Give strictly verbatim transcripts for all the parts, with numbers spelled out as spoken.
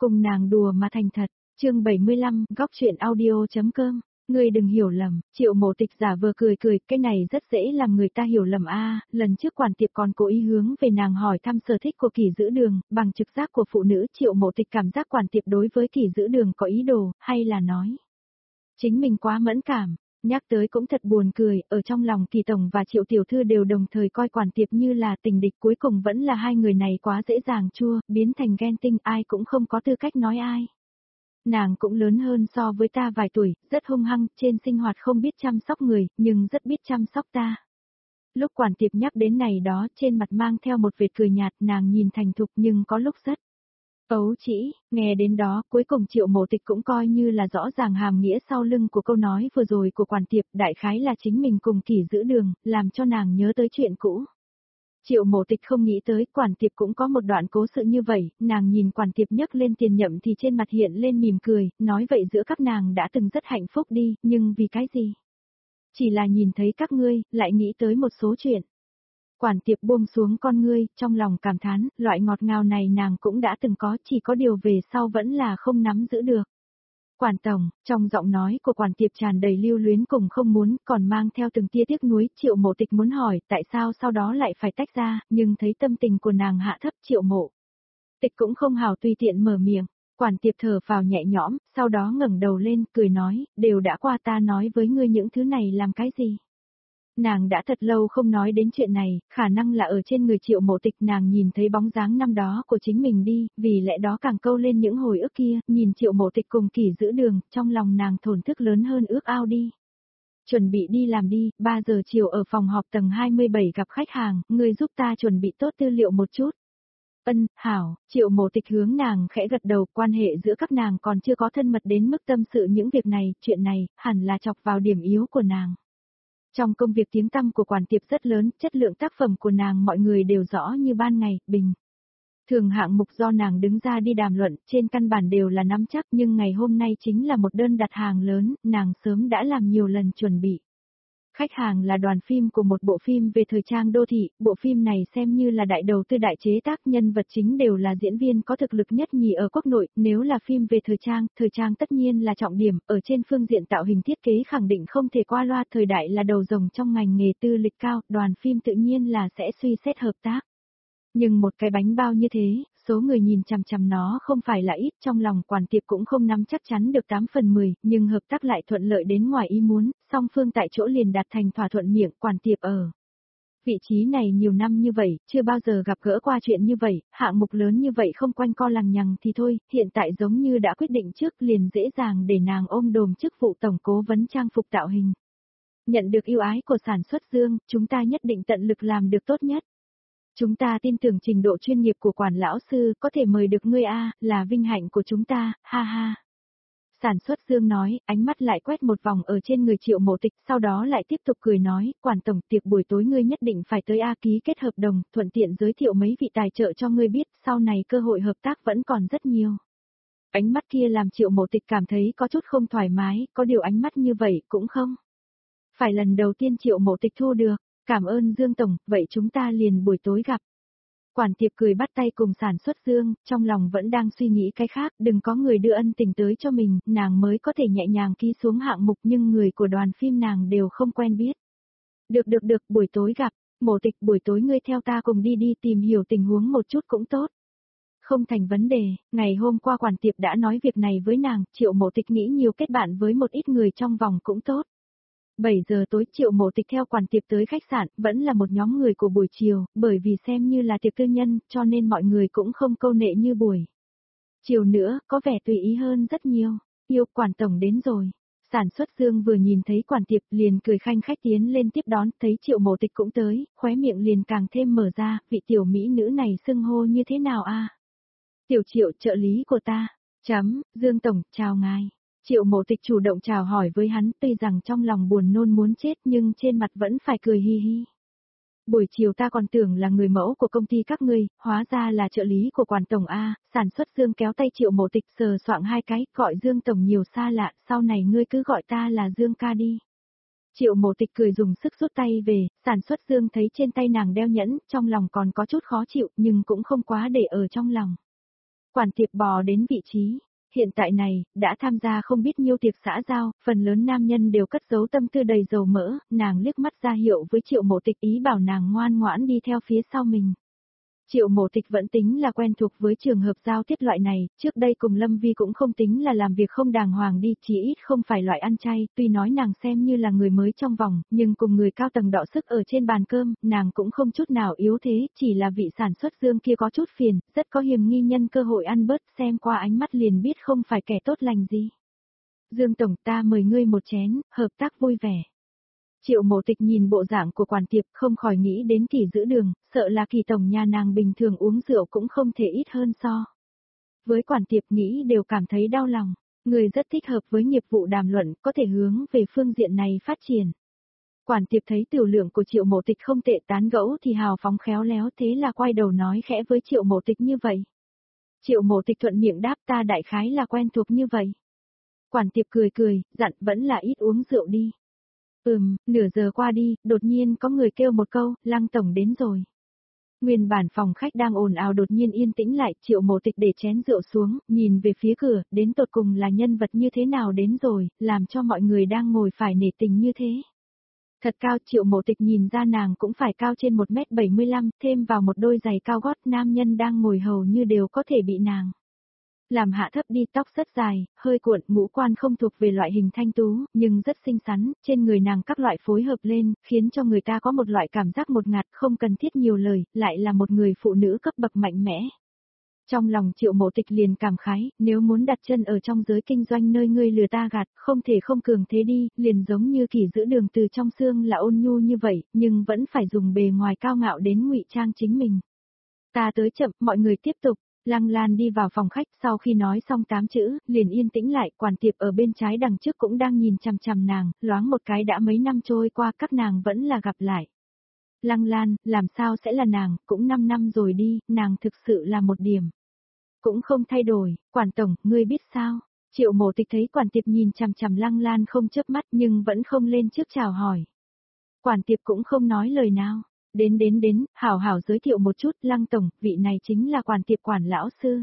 cùng nàng đùa mà thành thật. Chương bảy mươi lăm, góc truyện audio.com. Ngươi đừng hiểu lầm, Triệu Mộ Tịch giả vờ cười cười, cái này rất dễ làm người ta hiểu lầm a. Lần trước quản tiệp còn cố ý hướng về nàng hỏi thăm sở thích của Kỷ Giữ Đường, bằng trực giác của phụ nữ, Triệu Mộ Tịch cảm giác quản tiệp đối với Kỷ Giữ Đường có ý đồ, hay là nói chính mình quá mẫn cảm. Nhắc tới cũng thật buồn cười, ở trong lòng Kỳ Tổng và Triệu Tiểu Thư đều đồng thời coi quản tiệp như là tình địch, cuối cùng vẫn là hai người này quá dễ dàng chua, biến thành ghen tinh, ai cũng không có tư cách nói ai. Nàng cũng lớn hơn so với ta vài tuổi, rất hung hăng, trên sinh hoạt không biết chăm sóc người, nhưng rất biết chăm sóc ta. Lúc quản tiệp nhắc đến này đó, trên mặt mang theo một vệt cười nhạt, nàng nhìn thành thục nhưng có lúc rất ấu trĩ. Nghe đến đó, cuối cùng Triệu Mộ Tịch cũng coi như là rõ ràng hàm nghĩa sau lưng của câu nói vừa rồi của quản tiệp, đại khái là chính mình cùng Kỷ Giữ Đường, làm cho nàng nhớ tới chuyện cũ. Triệu Mộ Tịch không nghĩ tới quản tiệp cũng có một đoạn cố sự như vậy, nàng nhìn quản tiệp nhấc lên tiền nhậm thì trên mặt hiện lên mỉm cười, nói vậy giữa các nàng đã từng rất hạnh phúc đi, nhưng vì cái gì? Chỉ là nhìn thấy các ngươi, lại nghĩ tới một số chuyện. Quản tiệp buông xuống con ngươi, trong lòng cảm thán, loại ngọt ngào này nàng cũng đã từng có, chỉ có điều về sau vẫn là không nắm giữ được. Quản tổng, trong giọng nói của quản tiệp tràn đầy lưu luyến cùng không muốn, còn mang theo từng tia tiếc nuối, Triệu Mộ Tịch muốn hỏi tại sao sau đó lại phải tách ra, nhưng thấy tâm tình của nàng hạ thấp, Triệu Mộ Tịch cũng không hào tùy tiện mở miệng. Quản tiệp thở phào nhẹ nhõm, sau đó ngẩng đầu lên, cười nói, đều đã qua, ta nói với ngươi những thứ này làm cái gì? Nàng đã thật lâu không nói đến chuyện này, khả năng là ở trên người Triệu Mộ Tịch nàng nhìn thấy bóng dáng năm đó của chính mình đi, vì lẽ đó càng câu lên những hồi ức kia, nhìn Triệu Mộ Tịch cùng Kỷ Giữ Đường, trong lòng nàng thổn thức lớn hơn ước ao đi. Chuẩn bị đi làm đi, ba giờ chiều ở phòng họp tầng hai mươi bảy gặp khách hàng, ngươi giúp ta chuẩn bị tốt tư liệu một chút. Ân, hảo, Triệu Mộ Tịch hướng nàng khẽ gật đầu, quan hệ giữa các nàng còn chưa có thân mật đến mức tâm sự những việc này, chuyện này, hẳn là chọc vào điểm yếu của nàng. Trong công việc tiếng tăm của quản tiệp rất lớn, chất lượng tác phẩm của nàng mọi người đều rõ như ban ngày, bình. Thường hạng mục do nàng đứng ra đi đàm luận, trên căn bản đều là nắm chắc, nhưng ngày hôm nay chính là một đơn đặt hàng lớn, nàng sớm đã làm nhiều lần chuẩn bị. Khách hàng là đoàn phim của một bộ phim về thời trang đô thị, bộ phim này xem như là đại đầu tư đại chế tác, nhân vật chính đều là diễn viên có thực lực nhất nhì ở quốc nội, nếu là phim về thời trang, thời trang tất nhiên là trọng điểm, ở trên phương diện tạo hình thiết kế khẳng định không thể qua loa, thời đại là đầu rồng trong ngành nghề tư lịch cao, đoàn phim tự nhiên là sẽ suy xét hợp tác. Nhưng một cái bánh bao như thế, số người nhìn chằm chằm nó không phải là ít, trong lòng quản tiệp cũng không nắm chắc chắn được tám phần mười, nhưng hợp tác lại thuận lợi đến ngoài ý muốn, song phương tại chỗ liền đạt thành thỏa thuận miệng. Quản tiệp ở vị trí này nhiều năm như vậy, chưa bao giờ gặp gỡ qua chuyện như vậy, hạng mục lớn như vậy không quanh co lằng nhằng thì thôi, hiện tại giống như đã quyết định trước, liền dễ dàng để nàng ôm đồm chức vụ tổng cố vấn trang phục tạo hình. Nhận được yêu ái của sản xuất Dương, chúng ta nhất định tận lực làm được tốt nhất. Chúng ta tin tưởng trình độ chuyên nghiệp của quản lão sư, có thể mời được ngươi a, là vinh hạnh của chúng ta, ha ha. Sản xuất Dương nói, ánh mắt lại quét một vòng ở trên người Triệu Mộ Tịch, sau đó lại tiếp tục cười nói, quản tổng, tiệc buổi tối ngươi nhất định phải tới a, ký kết hợp đồng, thuận tiện giới thiệu mấy vị tài trợ cho ngươi biết, sau này cơ hội hợp tác vẫn còn rất nhiều. Ánh mắt kia làm Triệu Mộ Tịch cảm thấy có chút không thoải mái, có điều ánh mắt như vậy cũng không phải lần đầu tiên Triệu Mộ Tịch thu được. Cảm ơn Dương Tổng, vậy chúng ta liền buổi tối gặp. Quản tiệp cười bắt tay cùng sản xuất Dương, trong lòng vẫn đang suy nghĩ cái khác, đừng có người đưa ân tình tới cho mình, nàng mới có thể nhẹ nhàng ký xuống hạng mục, nhưng người của đoàn phim nàng đều không quen biết. Được được được, buổi tối gặp, Mộ Tịch, buổi tối ngươi theo ta cùng đi đi tìm hiểu tình huống một chút cũng tốt. Không thành vấn đề, ngày hôm qua quản tiệp đã nói việc này với nàng, Triệu Mộ Tịch nghĩ nhiều kết bạn với một ít người trong vòng cũng tốt. bảy giờ tối Triệu Mộ Tịch theo quản tiệp tới khách sạn, vẫn là một nhóm người của buổi chiều, bởi vì xem như là tiệc tư nhân, cho nên mọi người cũng không câu nệ như buổi chiều nữa, có vẻ tùy ý hơn rất nhiều. Yêu, quản tổng đến rồi. Sản xuất Dương vừa nhìn thấy quản tiệp liền cười khanh khách tiến lên tiếp đón, thấy Triệu Mộ Tịch cũng tới, khóe miệng liền càng thêm mở ra, vị tiểu mỹ nữ này xưng hô như thế nào a? Tiểu Triệu, trợ lý của ta. Chấm, Dương Tổng, chào ngài. Triệu Mộ Tịch chủ động chào hỏi với hắn, tuy rằng trong lòng buồn nôn muốn chết nhưng trên mặt vẫn phải cười hi hi. Buổi chiều ta còn tưởng là người mẫu của công ty các ngươi, hóa ra là trợ lý của quản tổng A. Sản xuất Dương kéo tay Triệu Mộ Tịch sờ soạng hai cái, gọi Dương Tổng nhiều xa lạ, sau này ngươi cứ gọi ta là Dương ca đi. Triệu Mộ Tịch cười dùng sức rút tay về, sản xuất Dương thấy trên tay nàng đeo nhẫn, trong lòng còn có chút khó chịu nhưng cũng không quá để ở trong lòng. Quản tiệp bò đến vị trí. Hiện tại này, đã tham gia không biết nhiêu tiệc xã giao, phần lớn nam nhân đều cất giấu tâm tư đầy dầu mỡ, nàng liếc mắt ra hiệu với Triệu Mộ Tịch ý bảo nàng ngoan ngoãn đi theo phía sau mình. Triệu Mộ Tịch vẫn tính là quen thuộc với trường hợp giao tiếp loại này, trước đây cùng Lâm Vi cũng không tính là làm việc không đàng hoàng đi, chỉ ít không phải loại ăn chay, tuy nói nàng xem như là người mới trong vòng, nhưng cùng người cao tầng đọ sức ở trên bàn cơm, nàng cũng không chút nào yếu thế, chỉ là vị sản xuất dương kia có chút phiền, rất có hiềm nghi nhân cơ hội ăn bớt, xem qua ánh mắt liền biết không phải kẻ tốt lành gì. Dương Tổng, ta mời ngươi một chén, hợp tác vui vẻ. Triệu Mộ Tịch nhìn bộ dạng của quản tiệp không khỏi nghĩ đến Kỳ giữ đường, sợ là Kỳ tổng nhà nàng bình thường uống rượu cũng không thể ít hơn so. Với quản tiệp nghĩ đều cảm thấy đau lòng, người rất thích hợp với nghiệp vụ đàm luận, có thể hướng về phương diện này phát triển. Quản tiệp thấy tiểu lượng của Triệu Mộ Tịch không tệ, tán gẫu thì hào phóng khéo léo, thế là quay đầu nói khẽ với Triệu Mộ Tịch như vậy. Triệu Mộ Tịch thuận miệng đáp, ta đại khái là quen thuộc như vậy. Quản tiệp cười cười, dặn vẫn là ít uống rượu đi. Ừm, nửa giờ qua đi, đột nhiên có người kêu một câu, Lăng tổng đến rồi. Nguyên bản phòng khách đang ồn ào đột nhiên yên tĩnh lại, Triệu Mộ Tịch để chén rượu xuống, nhìn về phía cửa, đến tột cùng là nhân vật như thế nào đến rồi, làm cho mọi người đang ngồi phải nể tình như thế. Thật cao, Triệu Mộ Tịch nhìn ra nàng cũng phải cao trên một mét bảy mươi lăm, thêm vào một đôi giày cao gót, nam nhân đang ngồi hầu như đều có thể bị nàng làm hạ thấp đi, tóc rất dài, hơi cuộn, ngũ quan không thuộc về loại hình thanh tú, nhưng rất xinh xắn, trên người nàng các loại phối hợp lên, khiến cho người ta có một loại cảm giác một ngạt, không cần thiết nhiều lời, lại là một người phụ nữ cấp bậc mạnh mẽ. Trong lòng Triệu Mộ Tịch liền cảm khái, nếu muốn đặt chân ở trong giới kinh doanh nơi ngươi lừa ta gạt, không thể không cường thế đi, liền giống như Kỳ giữ đường từ trong xương là ôn nhu như vậy, nhưng vẫn phải dùng bề ngoài cao ngạo đến ngụy trang chính mình. Ta tới chậm, mọi người tiếp tục. Lăng Lan đi vào phòng khách, sau khi nói xong tám chữ, liền yên tĩnh lại, quản tiệp ở bên trái đằng trước cũng đang nhìn chằm chằm nàng, loáng một cái đã mấy năm trôi qua các nàng vẫn là gặp lại. Lăng Lan, làm sao sẽ là nàng, cũng năm năm rồi đi, nàng thực sự là một điểm. Cũng không thay đổi, quản tổng, ngươi biết sao? Triệu Mộ Tịch thấy quản tiệp nhìn chằm chằm Lăng Lan không chớp mắt nhưng vẫn không lên trước chào hỏi. Quản tiệp cũng không nói lời nào. Đến đến đến, hảo hảo giới thiệu một chút, Lăng tổng, vị này chính là quản tiệp quản lão sư.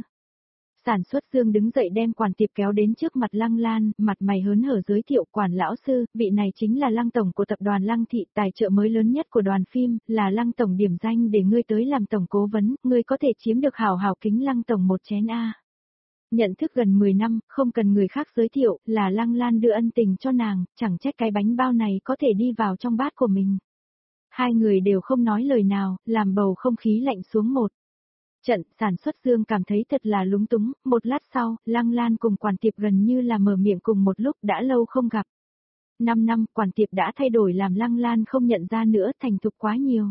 Sản xuất Dương đứng dậy đem quản tiệp kéo đến trước mặt Lăng Lan, mặt mày hớn hở giới thiệu quản lão sư, vị này chính là Lăng tổng của tập đoàn Lăng Thị, tài trợ mới lớn nhất của đoàn phim, là Lăng tổng điểm danh để ngươi tới làm tổng cố vấn, ngươi có thể chiếm được hảo hảo kính Lăng tổng một chén a. Nhận thức gần mười năm, không cần người khác giới thiệu, là Lăng Lan đưa ân tình cho nàng, chẳng trách cái bánh bao này có thể đi vào trong bát của mình. Hai người đều không nói lời nào, làm bầu không khí lạnh xuống một trận. Sản xuất Dương cảm thấy thật là lúng túng, một lát sau, Lăng Lan cùng quản tiệp gần như là mở miệng cùng một lúc, đã lâu không gặp. Năm năm, quản tiệp đã thay đổi làm Lăng Lan không nhận ra nữa, thành thục quá nhiều.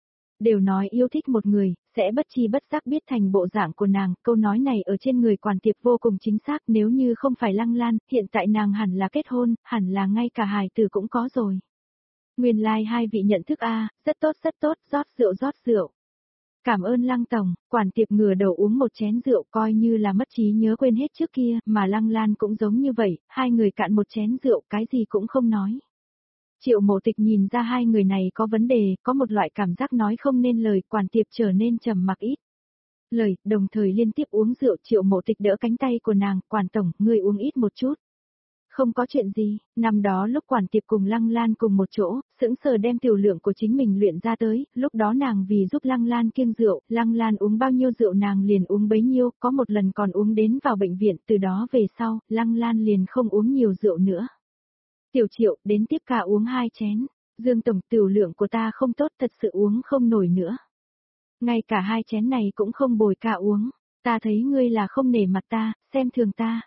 Đều nói yêu thích một người, sẽ bất chi bất giác biết thành bộ dạng của nàng, câu nói này ở trên người quản tiệp vô cùng chính xác, nếu như không phải Lăng Lan, hiện tại nàng hẳn là kết hôn, hẳn là ngay cả hài tử cũng có rồi. Nguyên lai like hai vị nhận thức a, rất tốt rất tốt, rót rượu rót rượu. Cảm ơn Lăng tổng, quản tiệp ngửa đầu uống một chén rượu coi như là mất trí nhớ quên hết trước kia, mà Lăng Lan cũng giống như vậy, hai người cạn một chén rượu cái gì cũng không nói. Triệu Mộ Tịch nhìn ra hai người này có vấn đề, có một loại cảm giác nói không nên lời, quản tiệp trở nên trầm mặc ít lời, đồng thời liên tiếp uống rượu. Triệu Mộ Tịch đỡ cánh tay của nàng, quản tổng, ngươi uống ít một chút. Không có chuyện gì, năm đó lúc quản tiệp cùng Lăng Lan cùng một chỗ, sững sờ đem tiểu lượng của chính mình luyện ra tới, lúc đó nàng vì giúp Lăng Lan kiêng rượu, Lăng Lan uống bao nhiêu rượu nàng liền uống bấy nhiêu, có một lần còn uống đến vào bệnh viện, từ đó về sau, Lăng Lan liền không uống nhiều rượu nữa. Tiểu Triệu, đến tiếp cả uống hai chén, Dương tổng, tiểu lượng của ta không tốt, thật sự uống không nổi nữa. Ngay cả hai chén này cũng không bồi cả uống, ta thấy ngươi là không nể mặt ta, xem thường ta.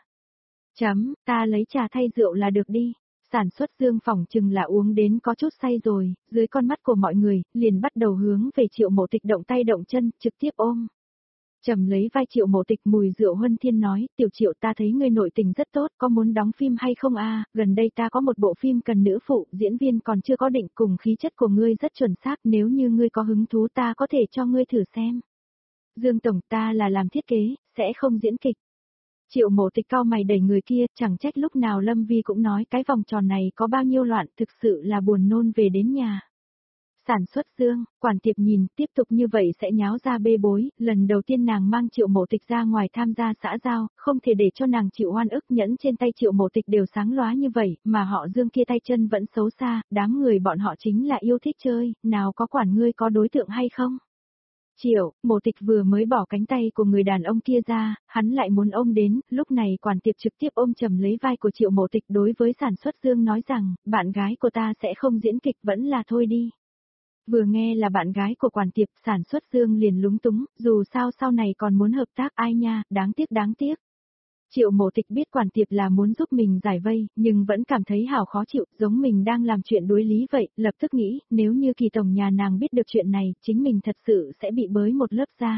Chấm, ta lấy trà thay rượu là được đi. Sản xuất Dương phỏng chừng là uống đến có chút say rồi, dưới con mắt của mọi người, liền bắt đầu hướng về Triệu Mộ Tịch động tay động chân, trực tiếp ôm. Trầm lấy vai Triệu Mộ Tịch, mùi rượu huân thiên nói, tiểu Triệu, ta thấy ngươi nội tình rất tốt, có muốn đóng phim hay không a? Gần đây ta có một bộ phim cần nữ phụ, diễn viên còn chưa có định, cùng khí chất của ngươi rất chuẩn xác, nếu như ngươi có hứng thú ta có thể cho ngươi thử xem. Dương tổng, ta là làm thiết kế, sẽ không diễn kịch. Triệu Mộ Tịch cau mày đẩy người kia, chẳng trách lúc nào Lâm Vi cũng nói cái vòng tròn này có bao nhiêu loạn, thực sự là buồn nôn về đến nhà. Sản xuất dương, quản tiệp nhìn, tiếp tục như vậy sẽ nháo ra bê bối, lần đầu tiên nàng mang Triệu Mộ Tịch ra ngoài tham gia xã giao, không thể để cho nàng chịu oan ức, nhẫn trên tay Triệu Mộ Tịch đều sáng lóa như vậy, mà họ Dương kia tay chân vẫn xấu xa, đám người bọn họ chính là yêu thích chơi, nào có quản ngươi có đối tượng hay không. Triệu, Mộ Tịch vừa mới bỏ cánh tay của người đàn ông kia ra, hắn lại muốn ôm đến, lúc này quản tiệp trực tiếp ôm chầm lấy vai của Triệu Mộ Tịch đối với Sản xuất dương nói rằng, bạn gái của ta sẽ không diễn kịch vẫn là thôi đi. Vừa nghe là bạn gái của quản tiệp, Sản xuất dương liền lúng túng, dù sao sau này còn muốn hợp tác ai nha, đáng tiếc đáng tiếc. Triệu Mộ Tịch biết quản tiệp là muốn giúp mình giải vây, nhưng vẫn cảm thấy hảo khó chịu, giống mình đang làm chuyện đối lý vậy, lập tức nghĩ, nếu như Kỳ tổng nhà nàng biết được chuyện này, chính mình thật sự sẽ bị bới một lớp da.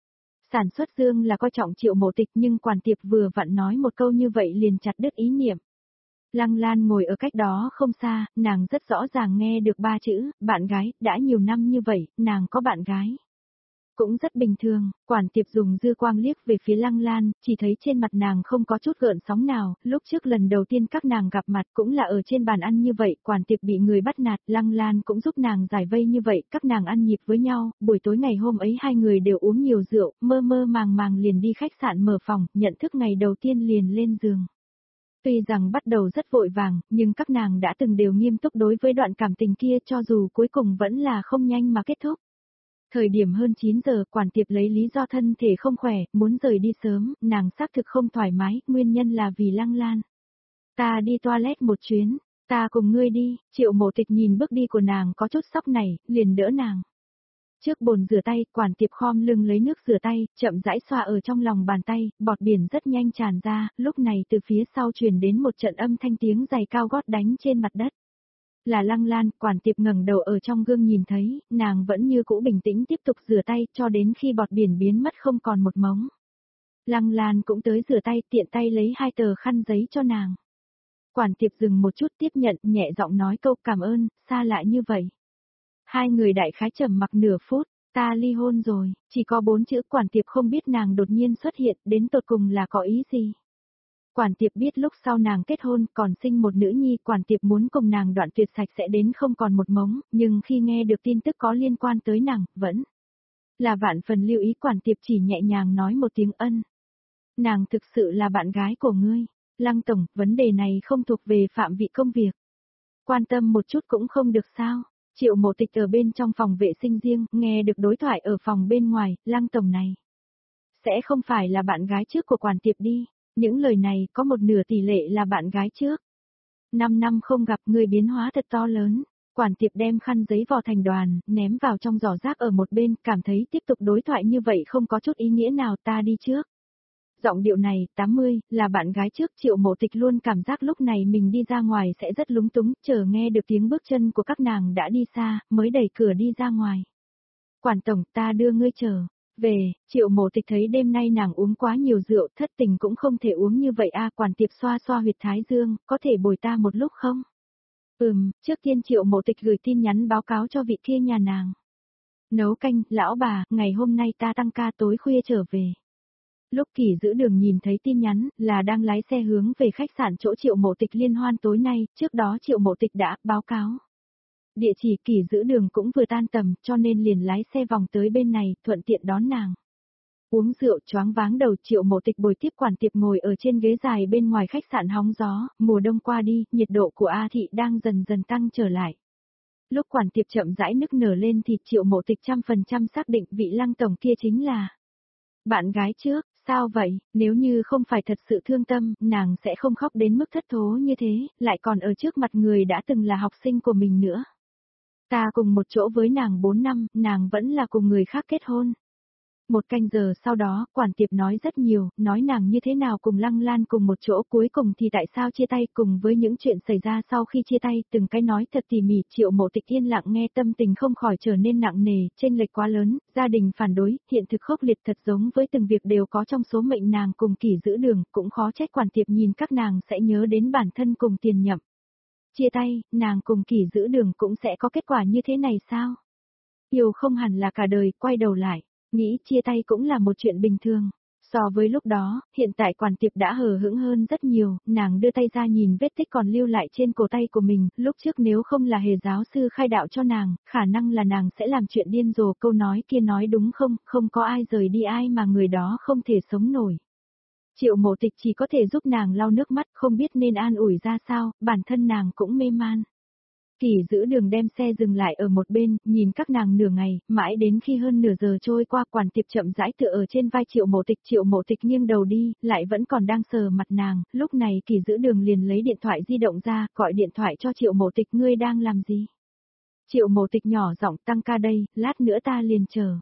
Sản xuất dương là coi trọng Triệu Mộ Tịch nhưng quản tiệp vừa vặn nói một câu như vậy liền chặt đứt ý niệm. Lăng Lan ngồi ở cách đó không xa, nàng rất rõ ràng nghe được ba chữ, bạn gái, đã nhiều năm như vậy, nàng có bạn gái. Cũng rất bình thường, quản tiệp dùng dư quang liếc về phía Lăng Lan, chỉ thấy trên mặt nàng không có chút gợn sóng nào, lúc trước lần đầu tiên các nàng gặp mặt cũng là ở trên bàn ăn như vậy, quản tiệp bị người bắt nạt, Lăng Lan cũng giúp nàng giải vây như vậy, các nàng ăn nhịp với nhau, buổi tối ngày hôm ấy hai người đều uống nhiều rượu, mơ mơ màng màng liền đi khách sạn mở phòng, nhận thức ngày đầu tiên liền lên giường. Tuy rằng bắt đầu rất vội vàng, nhưng các nàng đã từng đều nghiêm túc đối với đoạn cảm tình kia cho dù cuối cùng vẫn là không nhanh mà kết thúc. Thời điểm hơn chín giờ, quản tiệp lấy lý do thân thể không khỏe, muốn rời đi sớm, nàng xác thực không thoải mái, nguyên nhân là vì Lăng Lan. Ta đi toilet một chuyến, ta cùng ngươi đi, Triệu Mộ Tịch nhìn bước đi của nàng có chút sốc này, liền đỡ nàng. Trước bồn rửa tay, quản tiệp khom lưng lấy nước rửa tay, chậm rãi xoa ở trong lòng bàn tay, bọt biển rất nhanh tràn ra, lúc này từ phía sau truyền đến một trận âm thanh tiếng giày cao gót đánh trên mặt đất. Là Lăng Lan, quản tiệp ngẩng đầu ở trong gương nhìn thấy, nàng vẫn như cũ bình tĩnh tiếp tục rửa tay cho đến khi bọt biển biến mất không còn một mống. Lăng Lan cũng tới rửa tay tiện tay lấy hai tờ khăn giấy cho nàng. Quản tiệp dừng một chút tiếp nhận nhẹ giọng nói câu cảm ơn, xa lạ như vậy. Hai người đại khái trầm mặc nửa phút, ta ly hôn rồi, chỉ có bốn chữ quản tiệp không biết nàng đột nhiên xuất hiện đến tột cùng là có ý gì. Quản tiệp biết lúc sau nàng kết hôn còn sinh một nữ nhi, quản tiệp muốn cùng nàng đoạn tuyệt sạch sẽ đến không còn một mống, nhưng khi nghe được tin tức có liên quan tới nàng, vẫn là vạn phần lưu ý, quản tiệp chỉ nhẹ nhàng nói một tiếng ân. Nàng thực sự là bạn gái của ngươi, Lăng tổng, vấn đề này không thuộc về phạm vị công việc. Quan tâm một chút cũng không được sao. Triệu Mộ Tịch ở bên trong phòng vệ sinh riêng, nghe được đối thoại ở phòng bên ngoài, Lăng tổng này sẽ không phải là bạn gái trước của quản tiệp đi. Những lời này có một nửa tỷ lệ là bạn gái trước. Năm năm không gặp người biến hóa thật to lớn. Quản tiệp đem khăn giấy vò thành đoàn, ném vào trong giỏ rác ở một bên, cảm thấy tiếp tục đối thoại như vậy không có chút ý nghĩa nào, ta đi trước. Giọng điệu này, tám mươi, là bạn gái trước, Triệu Mộ Tịch luôn cảm giác lúc này mình đi ra ngoài sẽ rất lúng túng, chờ nghe được tiếng bước chân của các nàng đã đi xa, mới đẩy cửa đi ra ngoài. Quản tổng, ta đưa ngươi chờ. Về, Triệu Mộ Tịch thấy đêm nay nàng uống quá nhiều rượu, thất tình cũng không thể uống như vậy a, quản tiệp xoa xoa huyệt thái dương, có thể bồi ta một lúc không? Ừm, trước tiên Triệu Mộ Tịch gửi tin nhắn báo cáo cho vị kia nhà nàng. Nấu canh, lão bà, ngày hôm nay ta tăng ca tối khuya trở về. Lúc Kỳ Giữ Đường nhìn thấy tin nhắn, là đang lái xe hướng về khách sạn chỗ Triệu Mộ Tịch liên hoan tối nay, trước đó Triệu Mộ Tịch đã báo cáo. Địa chỉ Kỳ Giữ Đường cũng vừa tan tầm, cho nên liền lái xe vòng tới bên này, thuận tiện đón nàng. Uống rượu choáng váng đầu, Triệu Mộ Tịch bồi tiếp quản tiệp ngồi ở trên ghế dài bên ngoài khách sạn hóng gió, mùa đông qua đi, nhiệt độ của A Thị đang dần dần tăng trở lại. Lúc quản tiệp chậm rãi nức nở lên thì Triệu Mộ Tịch trăm phần trăm xác định vị Lăng tổng kia chính là bạn gái trước. Sao vậy, nếu như không phải thật sự thương tâm, nàng sẽ không khóc đến mức thất thố như thế, lại còn ở trước mặt người đã từng là học sinh của mình nữa. Ta cùng một chỗ với nàng bốn năm, nàng vẫn là cùng người khác kết hôn. Một canh giờ sau đó, quản tiệp nói rất nhiều, nói nàng như thế nào cùng Lăng Lan cùng một chỗ, cuối cùng thì tại sao chia tay, cùng với những chuyện xảy ra sau khi chia tay, từng cái nói thật tỉ mỉ. Triệu Mộ Tịch yên lặng nghe, tâm tình không khỏi trở nên nặng nề, chênh lệch quá lớn, gia đình phản đối, hiện thực khốc liệt, thật giống với từng việc đều có trong số mệnh nàng cùng Kỳ Giữ Đường, cũng khó trách quản tiệp nhìn các nàng sẽ nhớ đến bản thân cùng Tiền Nhậm. Chia tay, nàng cùng Kỳ Giữ Đường cũng sẽ có kết quả như thế này sao? Yêu không hẳn là cả đời, quay đầu lại. Nghĩ chia tay cũng là một chuyện bình thường. So với lúc đó, hiện tại quản tiệp đã hờ hững hơn rất nhiều, nàng đưa tay ra nhìn vết tích còn lưu lại trên cổ tay của mình, lúc trước nếu không là hề giáo sư khai đạo cho nàng, khả năng là nàng sẽ làm chuyện điên rồ, câu nói kia nói đúng không, không có ai rời đi ai mà người đó không thể sống nổi. Triệu Mộ Tịch chỉ có thể giúp nàng lau nước mắt, không biết nên an ủi ra sao, bản thân nàng cũng mê man. Kỳ giữ đường đem xe dừng lại ở một bên, nhìn các nàng nửa ngày, mãi đến khi hơn nửa giờ trôi qua, quản tiệp chậm rãi tựa ở trên vai Triệu Mộ Tịch. Triệu Mộ Tịch nghiêng đầu đi, lại vẫn còn đang sờ mặt nàng, lúc này kỳ giữ đường liền lấy điện thoại di động ra, gọi điện thoại cho Triệu Mộ Tịch, ngươi đang làm gì? Triệu Mộ Tịch nhỏ giọng, tăng ca đây, lát nữa ta liền chờ.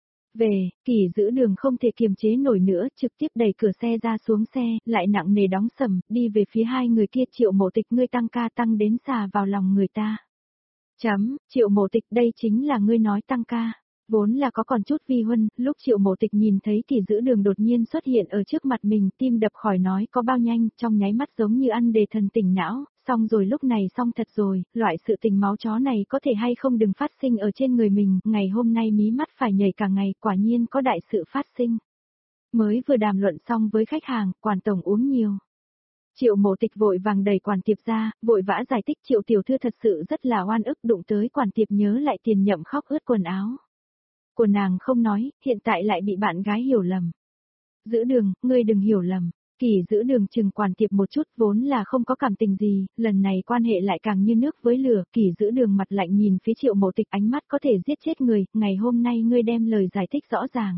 Về, kỳ giữ đường không thể kiềm chế nổi nữa, trực tiếp đẩy cửa xe ra xuống xe, lại nặng nề đóng sầm, đi về phía hai người kia. Triệu Mộ Tịch, ngươi tăng ca tăng đến xà vào lòng người ta. Chấm, Triệu Mộ Tịch, đây chính là ngươi nói tăng ca. Vốn là có còn chút vi huân, lúc Triệu Mộ Tịch nhìn thấy kỳ giữ đường đột nhiên xuất hiện ở trước mặt mình, tim đập khỏi nói có bao nhanh, trong nháy mắt giống như ăn đề thần tỉnh não, xong rồi lúc này xong thật rồi, loại sự tình máu chó này có thể hay không đừng phát sinh ở trên người mình, ngày hôm nay mí mắt phải nhảy cả ngày, quả nhiên có đại sự phát sinh. Mới vừa đàm luận xong với khách hàng, quản tổng uống nhiều. Triệu Mộ Tịch vội vàng đẩy quản tiệp ra, vội vã giải thích Triệu tiểu thư thật sự rất là oan ức, đụng tới quản tiệp nhớ lại tiền nhậm khóc ướt quần áo. Của nàng không nói, hiện tại lại bị bạn gái hiểu lầm. Giữ đường, ngươi đừng hiểu lầm. Kỳ giữ đường chừng quản tiệp một chút, vốn là không có cảm tình gì, lần này quan hệ lại càng như nước với lửa. Kỳ giữ đường mặt lạnh nhìn phía Triệu Mộ Tịch, ánh mắt có thể giết chết người, ngày hôm nay ngươi đem lời giải thích rõ ràng.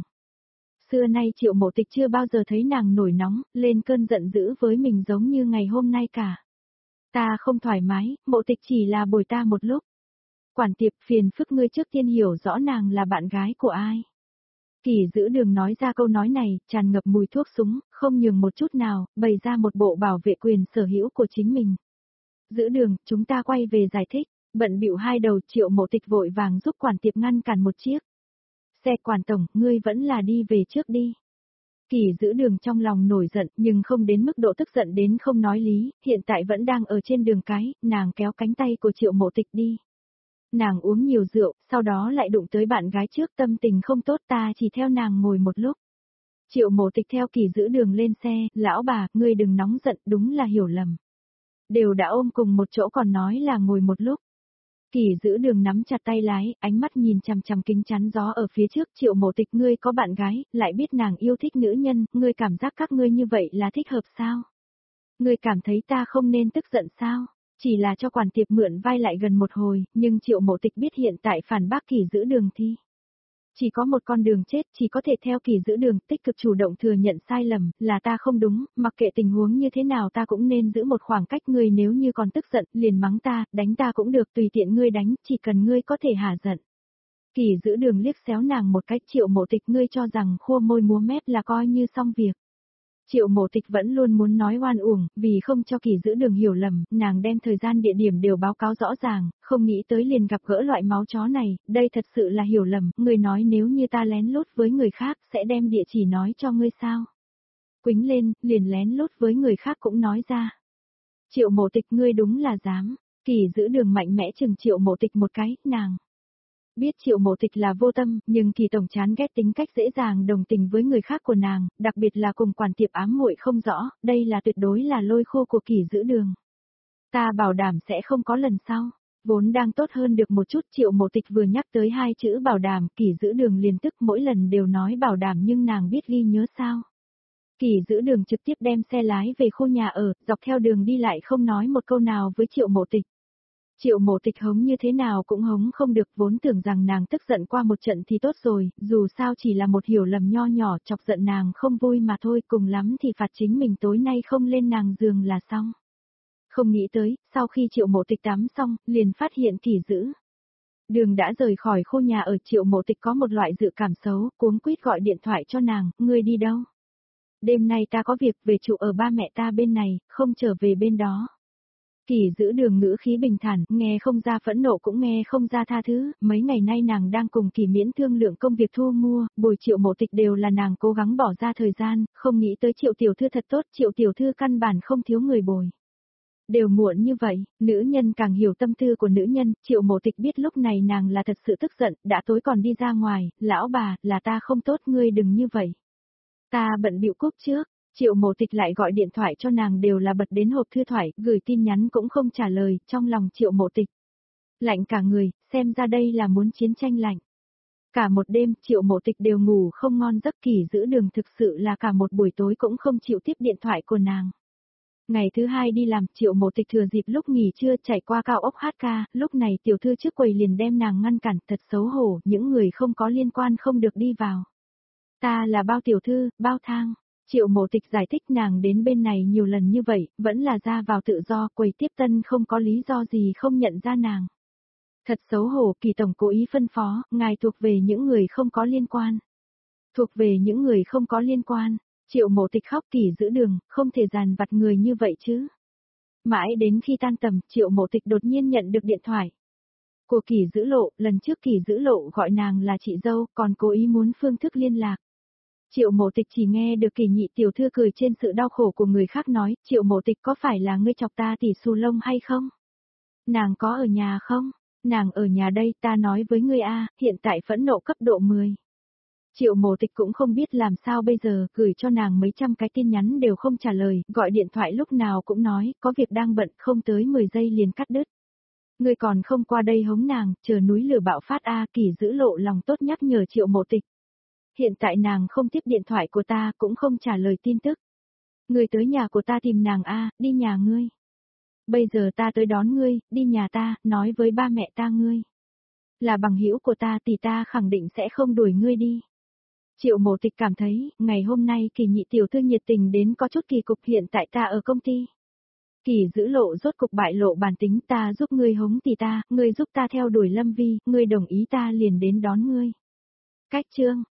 Xưa nay Triệu Mộ Tịch chưa bao giờ thấy nàng nổi nóng, lên cơn giận dữ với mình giống như ngày hôm nay cả. Ta không thoải mái, Mộ Tịch chỉ là bồi ta một lúc. Quản tiệp, phiền phức ngươi trước tiên hiểu rõ nàng là bạn gái của ai. Kỳ giữ đường nói ra câu nói này, tràn ngập mùi thuốc súng, không nhường một chút nào, bày ra một bộ bảo vệ quyền sở hữu của chính mình. Giữ đường, chúng ta quay về giải thích, bận bịu hai đầu. Triệu Mộ Tịch vội vàng giúp quản tiệp ngăn cản một chiếc. Xe quản tổng, ngươi vẫn là đi về trước đi. Kỳ giữ đường trong lòng nổi giận, nhưng không đến mức độ tức giận đến không nói lý, hiện tại vẫn đang ở trên đường cái, nàng kéo cánh tay của Triệu Mộ Tịch đi. Nàng uống nhiều rượu, sau đó lại đụng tới bạn gái trước, tâm tình không tốt, ta chỉ theo nàng ngồi một lúc. Triệu Mộ Tịch theo kỳ giữ đường lên xe, lão bà, ngươi đừng nóng giận, đúng là hiểu lầm. Đều đã ôm cùng một chỗ còn nói là ngồi một lúc. Kỳ giữ đường nắm chặt tay lái, ánh mắt nhìn chằm chằm kính chắn gió ở phía trước. Triệu Mộ Tịch, ngươi có bạn gái, lại biết nàng yêu thích nữ nhân, ngươi cảm giác các ngươi như vậy là thích hợp sao? Ngươi cảm thấy ta không nên tức giận sao? Chỉ là cho quản tiệp mượn vai lại gần một hồi, nhưng Triệu Mộ Tịch biết hiện tại phản bác kỳ giữ đường thì chỉ có một con đường chết, chỉ có thể theo kỳ giữ đường, tích cực chủ động thừa nhận sai lầm, là ta không đúng, mặc kệ tình huống như thế nào ta cũng nên giữ một khoảng cách. Ngươi nếu như còn tức giận, liền mắng ta, đánh ta cũng được, tùy tiện ngươi đánh, chỉ cần ngươi có thể hả giận. Kỳ giữ đường liếc xéo nàng một cách. Triệu Mộ Tịch, ngươi cho rằng khua môi múa mép là coi như xong việc. Triệu Mộ Tịch vẫn luôn muốn nói oan uổng, vì không cho kỳ giữ đường hiểu lầm, nàng đem thời gian địa điểm đều báo cáo rõ ràng, không nghĩ tới liền gặp gỡ loại máu chó này, đây thật sự là hiểu lầm, ngươi nói nếu như ta lén lút với người khác sẽ đem địa chỉ nói cho ngươi sao? Quýnh lên, liền lén lút với người khác cũng nói ra. Triệu Mộ Tịch, ngươi đúng là dám. Kỳ giữ đường mạnh mẽ chừng Triệu Mộ Tịch một cái, nàng biết Triệu Mộ Tịch là vô tâm, nhưng kỳ tổng chán ghét tính cách dễ dàng đồng tình với người khác của nàng, đặc biệt là cùng quản tiệp ám muội không rõ, đây là tuyệt đối là lôi khô của kỳ giữ đường. Ta bảo đảm sẽ không có lần sau. Vốn đang tốt hơn được một chút, Triệu Mộ Tịch vừa nhắc tới hai chữ bảo đảm, kỳ giữ đường liền tức, mỗi lần đều nói bảo đảm nhưng nàng biết ghi nhớ sao. Kỳ giữ đường trực tiếp đem xe lái về khu nhà ở, dọc theo đường đi lại không nói một câu nào với Triệu Mộ Tịch. Triệu Mộ Tịch hống như thế nào cũng hống không được, vốn tưởng rằng nàng tức giận qua một trận thì tốt rồi, dù sao chỉ là một hiểu lầm nho nhỏ, chọc giận nàng không vui mà thôi, cùng lắm thì phạt chính mình tối nay không lên nàng giường là xong. Không nghĩ tới, sau khi Triệu Mộ Tịch tắm xong, liền phát hiện kỳ giữ đường đã rời khỏi khu nhà ở. Triệu Mộ Tịch có một loại dự cảm xấu, cuống quýt gọi điện thoại cho nàng, ngươi đi đâu? Đêm nay ta có việc, về trụ ở ba mẹ ta bên này, không trở về bên đó. Kỳ giữ đường ngữ khí bình thản, nghe không ra phẫn nộ cũng nghe không ra tha thứ, mấy ngày nay nàng đang cùng Kỳ Miễn thương lượng công việc thu mua, bồi Triệu Mộ Tịch đều là nàng cố gắng bỏ ra thời gian, không nghĩ tới Triệu tiểu thư thật tốt, Triệu tiểu thư căn bản không thiếu người bồi. Đều muộn như vậy, nữ nhân càng hiểu tâm tư của nữ nhân, Triệu Mộ Tịch biết lúc này nàng là thật sự tức giận, đã tối còn đi ra ngoài, lão bà, là ta không tốt, ngươi đừng như vậy. Ta bận bịu cúp trước, Triệu Mộ Tịch lại gọi điện thoại cho nàng đều là bật đến hộp thư thoại, gửi tin nhắn cũng không trả lời, trong lòng Triệu Mộ Tịch. Lạnh cả người, xem ra đây là muốn chiến tranh lạnh. Cả một đêm, Triệu Mộ Tịch đều ngủ không ngon giấc, Kỳ Dữ Đường thực sự là cả một buổi tối cũng không chịu tiếp điện thoại của nàng. Ngày thứ hai đi làm, Triệu Mộ Tịch thừa dịp lúc nghỉ trưa chạy qua cao ốc hát ca, lúc này tiểu thư trước quầy liền đem nàng ngăn cản, thật xấu hổ, những người không có liên quan không được đi vào. Ta là Bao tiểu thư, Bao Thang. Triệu Mộ Tịch giải thích nàng đến bên này nhiều lần như vậy, vẫn là ra vào tự do, quầy tiếp tân không có lý do gì không nhận ra nàng. Thật xấu hổ, Kỳ tổng cố ý phân phó, ngài thuộc về những người không có liên quan. Thuộc về những người không có liên quan. Triệu Mộ Tịch khóc, Kỳ Dữ Đường, không thể dàn vặt người như vậy chứ. Mãi đến khi tan tầm, Triệu Mộ Tịch đột nhiên nhận được điện thoại của Kỳ Dữ Lộ, lần trước Kỳ Dữ Lộ gọi nàng là chị dâu, còn cố ý muốn phương thức liên lạc. Triệu Mộ Tịch chỉ nghe được Kỳ nhị tiểu thư cười trên sự đau khổ của người khác nói, Triệu Mộ Tịch có phải là ngươi chọc ta tỉ xù lông hay không? Nàng có ở nhà không? Nàng ở nhà đây, ta nói với ngươi a, hiện tại phẫn nộ cấp độ mười. Triệu Mộ Tịch cũng không biết làm sao bây giờ, gửi cho nàng mấy trăm cái tin nhắn đều không trả lời, gọi điện thoại lúc nào cũng nói, có việc đang bận, không tới mười giây liền cắt đứt. Ngươi còn không qua đây hống nàng, chờ núi lửa bạo phát a, Kỳ Dữ Lộ lòng tốt nhắc nhở Triệu Mộ Tịch. Hiện tại nàng không tiếp điện thoại của ta, cũng không trả lời tin tức. Ngươi tới nhà của ta tìm nàng a, đi nhà ngươi. Bây giờ ta tới đón ngươi, đi nhà ta, nói với ba mẹ ta ngươi. Là bằng hữu của ta thì ta khẳng định sẽ không đuổi ngươi đi. Triệu Mộ Tịch cảm thấy, ngày hôm nay Kỳ nhị tiểu thư nhiệt tình đến có chút kỳ cục, hiện tại ta ở công ty. Kỳ Dữ Lộ rốt cục bại lộ bản tính, ta giúp ngươi hống thì ta, ngươi giúp ta theo đuổi Lâm Vi, ngươi đồng ý ta liền đến đón ngươi. Cách chương.